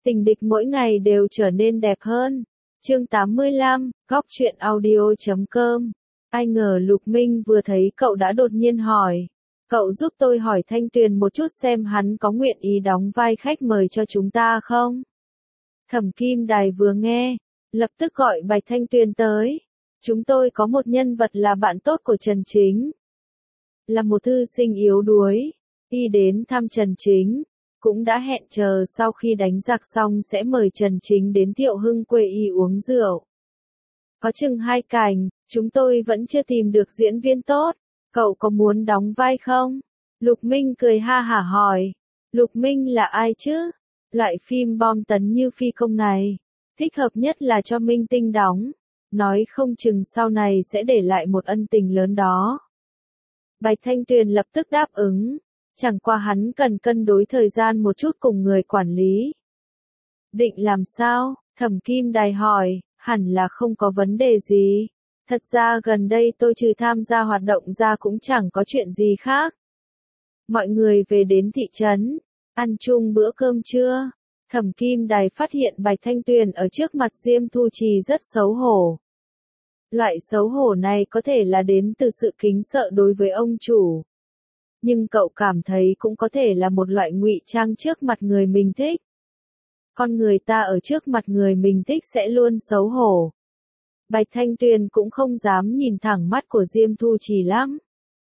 Tình địch mỗi ngày đều trở nên đẹp hơn. Chương 85, Góc truyện audio.com. Ai ngờ Lục Minh vừa thấy cậu đã đột nhiên hỏi. Cậu giúp tôi hỏi Thanh Tuyền một chút xem hắn có nguyện ý đóng vai khách mời cho chúng ta không? Thẩm Kim Đài vừa nghe, lập tức gọi Bạch Thanh Tuyền tới. Chúng tôi có một nhân vật là bạn tốt của Trần Chính. Là một thư sinh yếu đuối. Y đến thăm Trần Chính. Cũng đã hẹn chờ sau khi đánh giặc xong sẽ mời Trần Chính đến Thiệu Hưng quê y uống rượu. Có chừng 2 cảnh, chúng tôi vẫn chưa tìm được diễn viên tốt. Cậu có muốn đóng vai không? Lục Minh cười ha hả hỏi. Lục Minh là ai chứ? Loại phim bom tấn như Phi Công này. Thích hợp nhất là cho minh tinh đóng. Nói không chừng sau này sẽ để lại một ân tình lớn đó. Bạch Thanh Tuyền lập tức đáp ứng. Chẳng qua hắn cần cân đối thời gian một chút cùng người quản lý. Định làm sao? Thẩm Kim Đài hỏi, hẳn là không có vấn đề gì. Thật ra gần đây tôi trừ tham gia hoạt động ra cũng chẳng có chuyện gì khác. Mọi người về đến thị trấn, ăn chung bữa cơm trưa. Thẩm Kim Đài phát hiện Bạch Thanh Tuyền ở trước mặt Diêm Thu Trì rất xấu hổ. Loại xấu hổ này có thể là đến từ sự kính sợ đối với ông chủ. Nhưng cậu cảm thấy cũng có thể là một loại ngụy trang trước mặt người mình thích. Con người ta ở trước mặt người mình thích sẽ luôn xấu hổ. Bạch Thanh Tuyền cũng không dám nhìn thẳng mắt của Diêm Thu Trì lắm.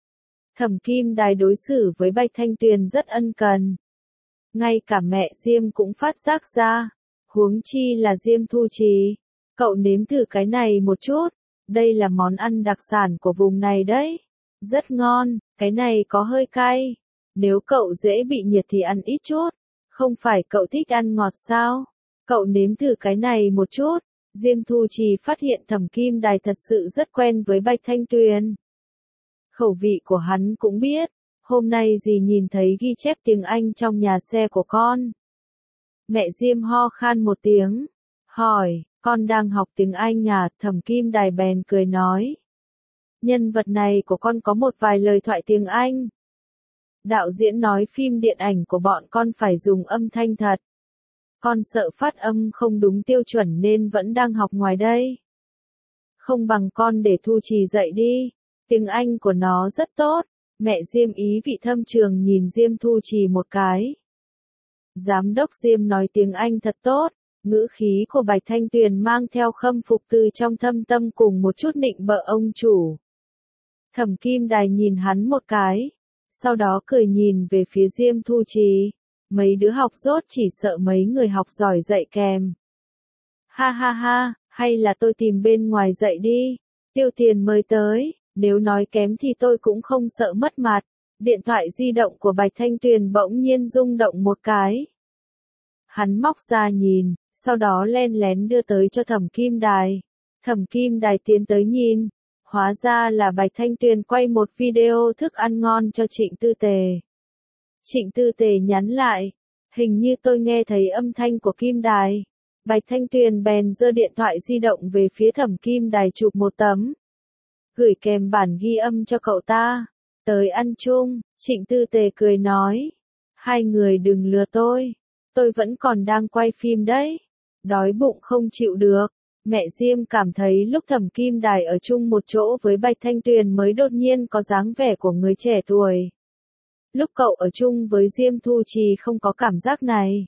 Thẩm Kim Đài đối xử với Bạch Thanh Tuyền rất ân cần. Ngay cả mẹ Diêm cũng phát giác ra. Huống chi là Diêm Thu Trì. Cậu nếm thử cái này một chút. Đây là món ăn đặc sản của vùng này đấy. Rất ngon, cái này có hơi cay. Nếu cậu dễ bị nhiệt thì ăn ít chút. Không phải cậu thích ăn ngọt sao? Cậu nếm thử cái này một chút. Diêm Thu Trì phát hiện Thẩm Kim Đài thật sự rất quen với Bạch Thanh Tuyền. Khẩu vị của hắn cũng biết. Hôm nay dì nhìn thấy ghi chép tiếng Anh trong nhà xe của con. Mẹ Diêm ho khan một tiếng. Hỏi, con đang học tiếng Anh à? Thẩm Kim Đài bèn cười nói. Nhân vật này của con có một vài lời thoại tiếng Anh. Đạo diễn nói phim điện ảnh của bọn con phải dùng âm thanh thật. Con sợ phát âm không đúng tiêu chuẩn nên vẫn đang học ngoài đây. Không bằng con để Thu Trì dạy đi. Tiếng Anh của nó rất tốt. Mẹ Diêm ý vị thâm trường nhìn Diêm Thu Trì một cái. Giám đốc Diêm nói tiếng Anh thật tốt. Ngữ khí của Bạch Thanh Tuyền mang theo khâm phục từ trong thâm tâm cùng một chút nịnh bợ ông chủ. Thẩm Kim Đài nhìn hắn một cái. Sau đó cười nhìn về phía Diêm Thu Trì. Mấy đứa học dốt chỉ sợ mấy người học giỏi dạy kèm. Ha ha ha, hay là tôi tìm bên ngoài dạy đi. Tiêu tiền mời tới, nếu nói kém thì tôi cũng không sợ mất mặt. Điện thoại di động của Bạch Thanh Tuyền bỗng nhiên rung động một cái. Hắn móc ra nhìn, sau đó len lén đưa tới cho Thẩm Kim Đài. Thẩm Kim Đài tiến tới nhìn. Hóa ra là Bạch Thanh Tuyền quay một video thức ăn ngon cho Trịnh Tư Tề. Trịnh Tư Tề nhắn lại. Hình như tôi nghe thấy âm thanh của Kim Đài. Bạch Thanh Tuyền bèn giơ điện thoại di động về phía Thẩm Kim Đài chụp một tấm. Gửi kèm bản ghi âm cho cậu ta. Tới ăn chung, Trịnh Tư Tề cười nói. Hai người đừng lừa tôi. Tôi vẫn còn đang quay phim đấy. Đói bụng không chịu được. Mẹ Diêm cảm thấy lúc Thẩm Kim Đài ở chung một chỗ với Bạch Thanh Tuyền mới đột nhiên có dáng vẻ của người trẻ tuổi. Lúc cậu ở chung với Diêm Thu Trì không có cảm giác này.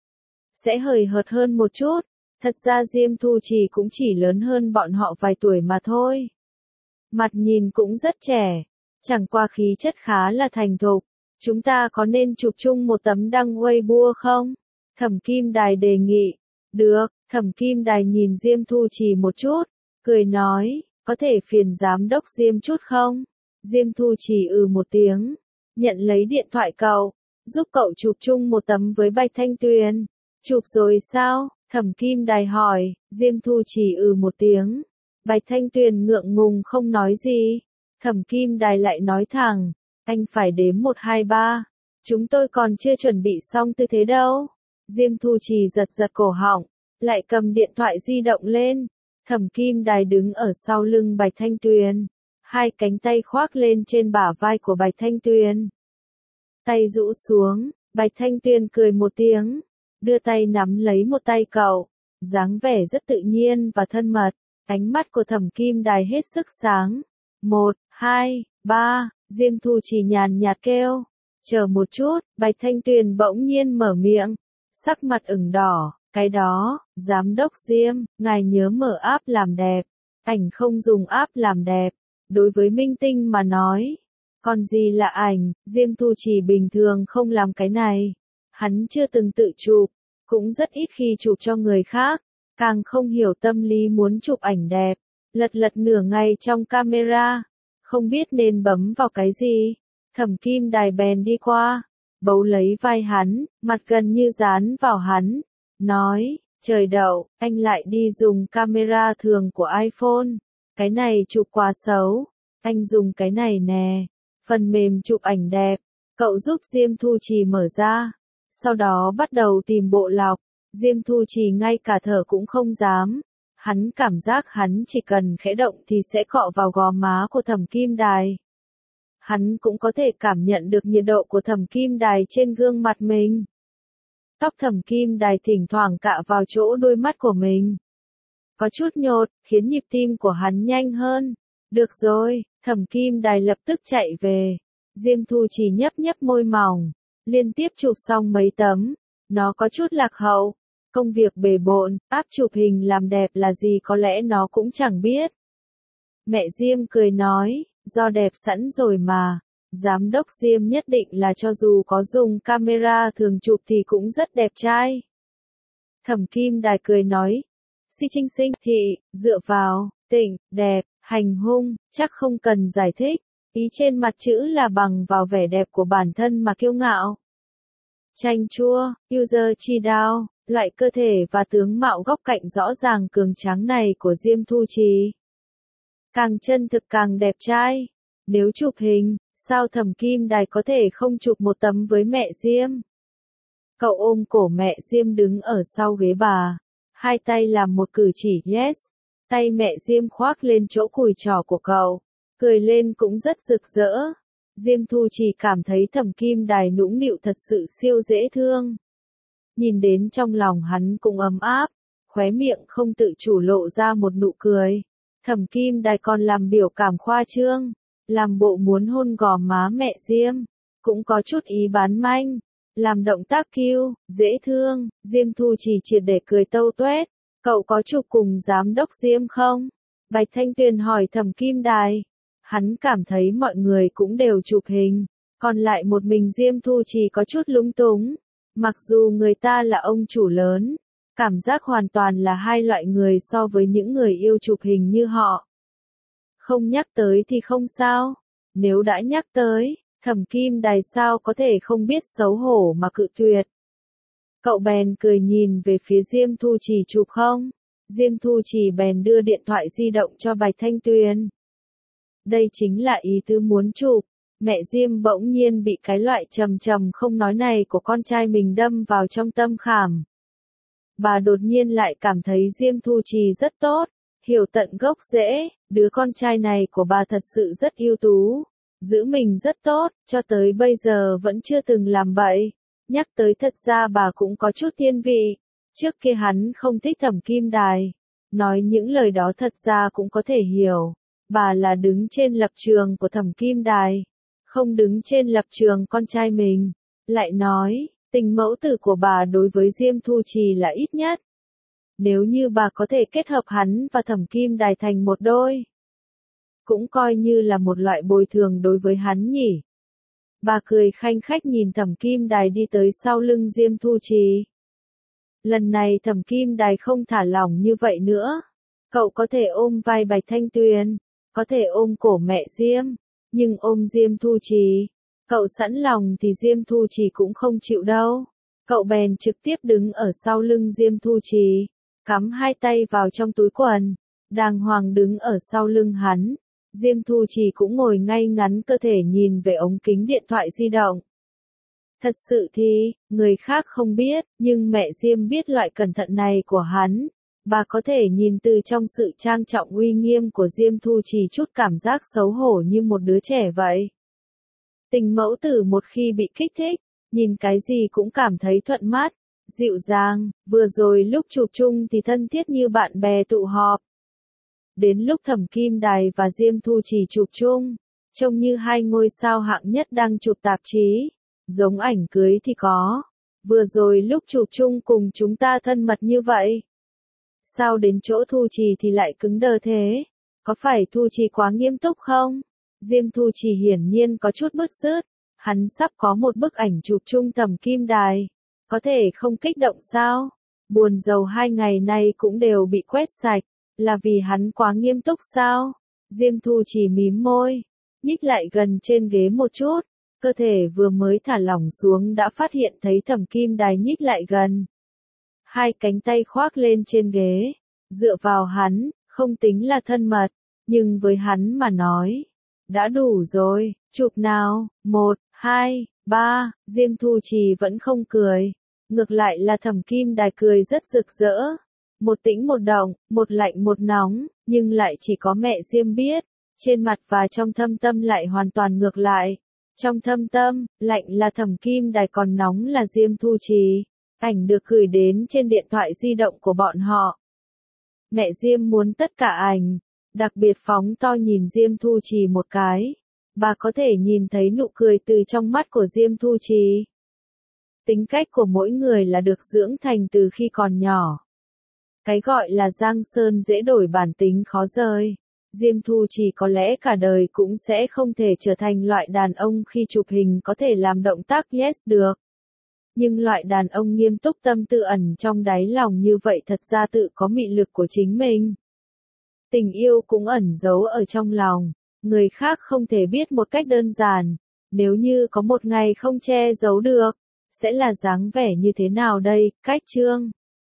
Sẽ hời hợt hơn một chút. Thật ra Diêm Thu Trì cũng chỉ lớn hơn bọn họ vài tuổi mà thôi. Mặt nhìn cũng rất trẻ. Chẳng qua khí chất khá là thành thục. Chúng ta có nên chụp chung một tấm đăng Weibo không? Thẩm Kim Đài đề nghị. Được. Thẩm Kim Đài nhìn Diêm Thu Trì một chút, cười nói, có thể phiền giám đốc Diêm chút không? Diêm Thu Trì một tiếng, nhận lấy điện thoại cậu, giúp cậu chụp chung một tấm với Bạch Thanh Tuyền. Chụp rồi sao? Thẩm Kim Đài hỏi. Diêm Thu Trì một tiếng. Bạch Thanh Tuyền ngượng ngùng không nói gì. Thẩm Kim Đài lại nói thẳng, anh phải đếm 1 2 3. Chúng tôi còn chưa chuẩn bị xong tư thế đâu. Diêm Thu Trì giật giật cổ họng. Lại cầm điện thoại di động lên. Thẩm Kim Đài đứng ở sau lưng Bạch Thanh Tuyền. Hai cánh tay khoác lên trên bả vai của Bạch Thanh Tuyền. Tay rũ xuống, Bạch Thanh Tuyền cười một tiếng. đưa tay nắm lấy một tay cậu, dáng vẻ rất tự nhiên và thân mật. Ánh mắt của Thẩm Kim Đài hết sức sáng. 1, 2, 3, Diêm Thu Trì nhàn nhạt kêu. Chờ một chút, Bạch Thanh Tuyền bỗng nhiên mở miệng, sắc mặt ửng đỏ, cái đó, giám đốc Diêm, ngài nhớ mở app làm đẹp. Ảnh không dùng app làm đẹp, đối với minh tinh mà nói. Còn gì là ảnh, Diêm Thu Trì bình thường không làm cái này. Hắn chưa từng tự chụp, cũng rất ít khi chụp cho người khác, càng không hiểu tâm lý muốn chụp ảnh đẹp. Lật lật nửa ngày trong camera, không biết nên bấm vào cái gì. Thẩm Kim Đài bèn đi qua, bấu lấy vai hắn, mặt gần như dán vào hắn, nói, trời đậu, anh lại đi dùng camera thường của iPhone, cái này chụp quá xấu, anh dùng cái này nè, phần mềm chụp ảnh đẹp. Cậu giúp Diêm Thu Trì mở ra, sau đó bắt đầu tìm bộ lọc. Diêm Thu Trì ngay cả thở cũng không dám. Hắn cảm giác hắn chỉ cần khẽ động thì sẽ cọ vào gò má của Thẩm Kim Đài. Hắn cũng có thể cảm nhận được nhiệt độ của Thẩm Kim Đài trên gương mặt mình. Tóc Thẩm Kim Đài thỉnh thoảng cạ vào chỗ đôi mắt của mình. Có chút nhột, khiến nhịp tim của hắn nhanh hơn. Được rồi, Thẩm Kim Đài lập tức chạy về. Diêm Thu Trì nhấp nhấp môi mỏng, liên tiếp chụp xong mấy tấm. Nó có chút lạc hậu. Công việc bề bộn, app chụp hình làm đẹp là gì có lẽ nó cũng chẳng biết. Mẹ Diêm cười nói, do đẹp sẵn rồi mà. Giám đốc Diêm nhất định là cho dù có dùng camera thường chụp thì cũng rất đẹp trai. Thẩm Kim Đài cười nói, Si Trinh Sinh thị, dựa vào, tịnh, đẹp, hành hung, chắc không cần giải thích. Ý trên mặt chữ là bằng vào vẻ đẹp của bản thân mà kiêu ngạo. Chanh chua, user chi đao, loại cơ thể và tướng mạo góc cạnh rõ ràng cường tráng này của Diêm Thu Trì. Càng chân thực càng đẹp trai. Nếu chụp hình, sao Thẩm Kim Đài có thể không chụp một tấm với mẹ Diêm? Cậu ôm cổ mẹ Diêm đứng ở sau ghế bà. Hai tay làm một cử chỉ yes. Tay mẹ Diêm khoác lên chỗ cùi chỏ của cậu. Cười lên cũng rất rực rỡ. Diêm Thu Trì cảm thấy Thẩm Kim Đài nũng nịu thật sự siêu dễ thương. Nhìn đến trong lòng hắn cũng ấm áp, khóe miệng không tự chủ lộ ra một nụ cười. Thẩm Kim Đài còn làm biểu cảm khoa trương, làm bộ muốn hôn gò má mẹ Diêm, cũng có chút ý bán manh, làm động tác cute, dễ thương. Diêm Thu Trì triệt để cười tâu tuét. Cậu có chụp cùng giám đốc Diêm không? Bạch Thanh Tuyền hỏi Thẩm Kim Đài. Hắn cảm thấy mọi người cũng đều chụp hình, còn lại một mình Diêm Thu Trì có chút lúng túng. Mặc dù người ta là ông chủ lớn, cảm giác hoàn toàn là hai loại người so với những người yêu chụp hình như họ. Không nhắc tới thì không sao, nếu đã nhắc tới, Thẩm Kim Đài sao có thể không biết xấu hổ mà cự tuyệt. Cậu bèn cười nhìn về phía Diêm Thu Trì chụp không? Diêm Thu Trì bèn đưa điện thoại di động cho Bạch Thanh Tuyền. Đây chính là ý tứ muốn chụp. Mẹ Diêm bỗng nhiên bị cái loại trầm trầm không nói này của con trai mình đâm vào trong tâm khảm. Bà đột nhiên lại cảm thấy Diêm Thu Trì rất tốt, hiểu tận gốc rễ, đứa con trai này của bà thật sự rất ưu tú, giữ mình rất tốt, cho tới bây giờ vẫn chưa từng làm bậy. Nhắc tới thật ra bà cũng có chút thiên vị, trước kia hắn không thích Thẩm Kim Đài, nói những lời đó thật ra cũng có thể hiểu, bà là đứng trên lập trường của Thẩm Kim Đài, không đứng trên lập trường con trai mình. Lại nói, tình mẫu tử của bà đối với Diêm Thu Trì là ít nhất. Nếu như bà có thể kết hợp hắn và Thẩm Kim Đài thành một đôi, cũng coi như là một loại bồi thường đối với hắn nhỉ. Bà cười khanh khách nhìn Thẩm Kim Đài đi tới sau lưng Diêm Thu Trì. Lần này Thẩm Kim Đài không thả lỏng như vậy nữa. Cậu có thể ôm vai Bạch Thanh Tuyền, có thể ôm cổ mẹ Diêm, nhưng ôm Diêm Thu Trì, cậu sẵn lòng thì Diêm Thu Trì cũng không chịu đâu. Cậu bèn trực tiếp đứng ở sau lưng Diêm Thu Trì, cắm hai tay vào trong túi quần, đàng hoàng đứng ở sau lưng hắn. Diêm Thu Trì cũng ngồi ngay ngắn cơ thể nhìn về ống kính điện thoại di động. Thật sự thì, người khác không biết, nhưng mẹ Diêm biết loại cẩn thận này của hắn. Bà có thể nhìn từ trong sự trang trọng uy nghiêm của Diêm Thu Trì chút cảm giác xấu hổ như một đứa trẻ vậy. Tình mẫu tử một khi bị kích thích, nhìn cái gì cũng cảm thấy thuận mắt. dịu dàng, vừa rồi lúc chụp chung thì thân thiết như bạn bè tụ họp. Đến lúc Thẩm Kim Đài và Diêm Thu Trì chụp chung, trông như hai ngôi sao hạng nhất đang chụp tạp chí, giống ảnh cưới thì có. Vừa rồi lúc chụp chung cùng chúng ta thân mật như vậy. Sao đến chỗ Thu Trì thì lại cứng đờ thế? Có phải Thu Trì quá nghiêm túc không? Diêm Thu Trì hiển nhiên có chút bứt rứt, hắn sắp có một bức ảnh chụp chung Thẩm Kim Đài, có thể không kích động sao? Buồn rầu 2 ngày nay cũng đều bị quét sạch, là vì hắn quá nghiêm túc sao? Diêm Thu Trì mím môi, nhích lại gần trên ghế một chút, cơ thể vừa mới thả lỏng xuống đã phát hiện thấy Thẩm Kim Đài nhích lại gần. Hai cánh tay khoác lên trên ghế, dựa vào hắn, không tính là thân mật, nhưng với hắn mà nói, đã đủ rồi, chụp nào, 1, 2, 3, Diêm Thu Trì vẫn không cười, ngược lại là Thẩm Kim Đài cười rất rực rỡ, một tĩnh một động, một lạnh một nóng, nhưng lại chỉ có mẹ Diêm biết, trên mặt và trong thâm tâm lại hoàn toàn ngược lại, trong thâm tâm, lạnh là Thẩm Kim Đài còn nóng là Diêm Thu Trì. Ảnh được gửi đến trên điện thoại di động của bọn họ. Mẹ Diêm muốn tất cả ảnh, đặc biệt phóng to nhìn Diêm Thu Trì một cái. Bà có thể nhìn thấy nụ cười từ trong mắt của Diêm Thu Trì. Tính cách của mỗi người là được dưỡng thành từ khi còn nhỏ. Cái gọi là giang sơn dễ đổi bản tính khó rời. Diêm Thu Trì có lẽ cả đời cũng sẽ không thể trở thành loại đàn ông khi chụp hình có thể làm động tác yes được. Nhưng loại đàn ông nghiêm túc tâm tư ẩn trong đáy lòng như vậy thật ra tự có mị lực của chính mình. Tình yêu cũng ẩn giấu ở trong lòng, người khác không thể biết một cách đơn giản, nếu như có một ngày không che giấu được, sẽ là dáng vẻ như thế nào đây, cách chương.